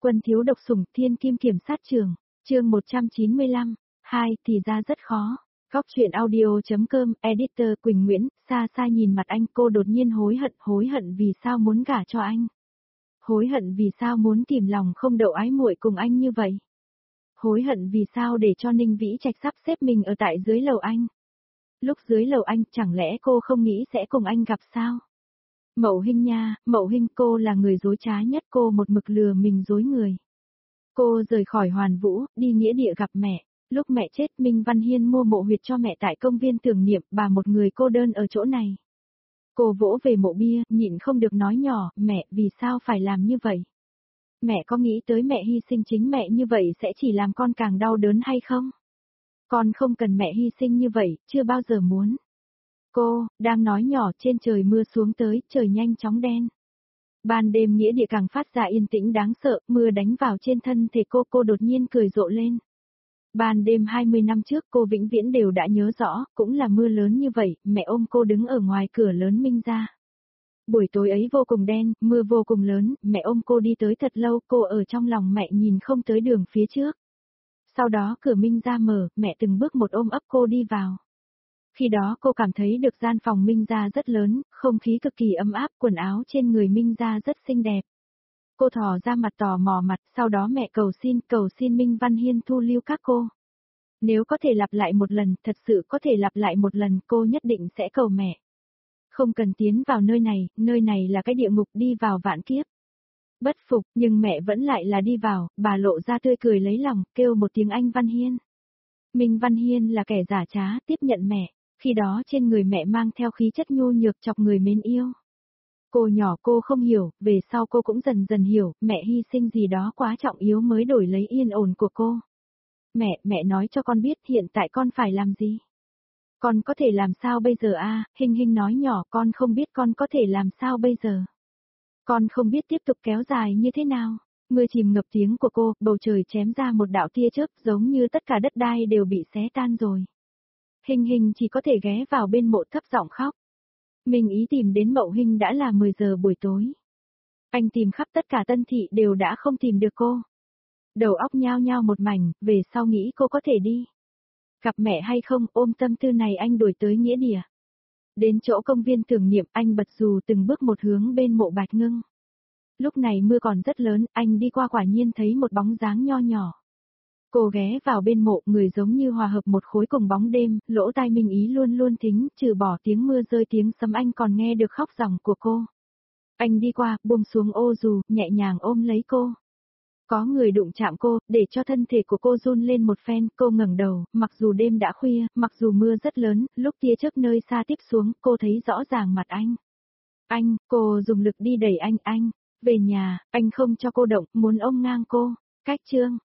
Quân thiếu độc sủng thiên kim kiểm sát trường, chương 195, 2 thì ra rất khó. Góc truyện audio.com, editor Quỳnh Nguyễn, xa xa nhìn mặt anh cô đột nhiên hối hận vì sao muốn gả cho anh. Hối hận vì sao muốn tìm lòng không đậu ái muội cùng anh như vậy. Hối hận vì sao để cho Ninh Vĩ Trạch sắp xếp mình ở tại dưới lầu anh. Lúc dưới lầu anh chẳng lẽ cô không nghĩ sẽ cùng anh gặp sao? Mậu Hinh nha, Mậu Hinh cô là người dối trá nhất, cô một mực lừa mình dối người. Cô rời khỏi Hoàn Vũ, đi nghĩa địa gặp mẹ. Lúc mẹ chết Minh Văn Hiên mua mộ huyệt cho mẹ tại công viên tưởng niệm, bà một người cô đơn ở chỗ này. Cô vỗ về mộ bia, nhịn không được nói nhỏ, mẹ vì sao phải làm như vậy? Mẹ có nghĩ tới mẹ hy sinh chính mẹ như vậy sẽ chỉ làm con càng đau đớn hay không? Con không cần mẹ hy sinh như vậy, chưa bao giờ muốn. Cô, đang nói nhỏ trên trời mưa xuống tới, trời nhanh chóng đen. Ban đêm nghĩa địa càng phát ra yên tĩnh đáng sợ, mưa đánh vào trên thân thể cô đột nhiên cười rộ lên. Ban đêm 20 năm trước cô vĩnh viễn đều đã nhớ rõ, cũng là mưa lớn như vậy, mẹ ôm cô đứng ở ngoài cửa lớn Minh gia. Buổi tối ấy vô cùng đen, mưa vô cùng lớn, mẹ ôm cô đi tới thật lâu, cô ở trong lòng mẹ nhìn không tới đường phía trước. Sau đó cửa Minh gia mở, mẹ từng bước một ôm ấp cô đi vào. Khi đó cô cảm thấy được gian phòng Minh gia rất lớn, không khí cực kỳ ấm áp, quần áo trên người Minh gia rất xinh đẹp. Cô thò ra mặt tò mò mặt, sau đó mẹ cầu xin Minh Văn Hiên thu lưu các cô. Nếu có thể lặp lại một lần, thật sự có thể lặp lại một lần, cô nhất định sẽ cầu mẹ. Không cần tiến vào nơi này là cái địa ngục, đi vào vạn kiếp. Bất phục, nhưng mẹ vẫn lại là đi vào, bà lộ ra tươi cười lấy lòng, kêu một tiếng anh Văn Hiên. Minh Văn Hiên là kẻ giả trá, tiếp nhận mẹ, khi đó trên người mẹ mang theo khí chất nhu nhược chọc người mến yêu. Cô nhỏ cô không hiểu, về sau cô cũng dần dần hiểu, mẹ hy sinh gì đó quá trọng yếu mới đổi lấy yên ổn của cô. Mẹ nói cho con biết hiện tại con phải làm gì? Con có thể làm sao bây giờ a? Hinh Hinh nói nhỏ, con không biết con có thể làm sao bây giờ. Con không biết tiếp tục kéo dài như thế nào. Mưa chìm ngập tiếng của cô, bầu trời chém ra một đạo tia chớp giống như tất cả đất đai đều bị xé tan rồi. Hinh Hinh chỉ có thể ghé vào bên mộ thấp giọng khóc. Mình ý tìm đến Mậu Hinh đã là 10 giờ buổi tối. Anh tìm khắp tất cả Tân Thị đều đã không tìm được cô. Đầu óc nhao nhao một mảnh, về sau nghĩ cô có thể đi. Gặp mẹ hay không, ôm tâm tư này anh đuổi tới nghĩa địa. Đến chỗ công viên tưởng niệm anh bật dù từng bước một hướng bên mộ Bạch Ngưng. Lúc này mưa còn rất lớn, anh đi qua quả nhiên thấy một bóng dáng nho nhỏ. Cô ghé vào bên mộ, người giống như hòa hợp một khối cùng bóng đêm, lỗ tai Minh Ý luôn luôn thính, trừ bỏ tiếng mưa rơi tiếng sấm anh còn nghe được khóc ròng của cô. Anh đi qua, buông xuống ô dù, nhẹ nhàng ôm lấy cô. Có người đụng chạm cô, để cho thân thể của cô run lên một phen, cô ngẩng đầu, mặc dù đêm đã khuya, mặc dù mưa rất lớn, lúc tia chớp nơi xa tiếp xuống, cô thấy rõ ràng mặt anh. Anh, cô dùng lực đi đẩy anh, về nhà, anh không cho cô động, muốn ôm ngang cô. Cách chương.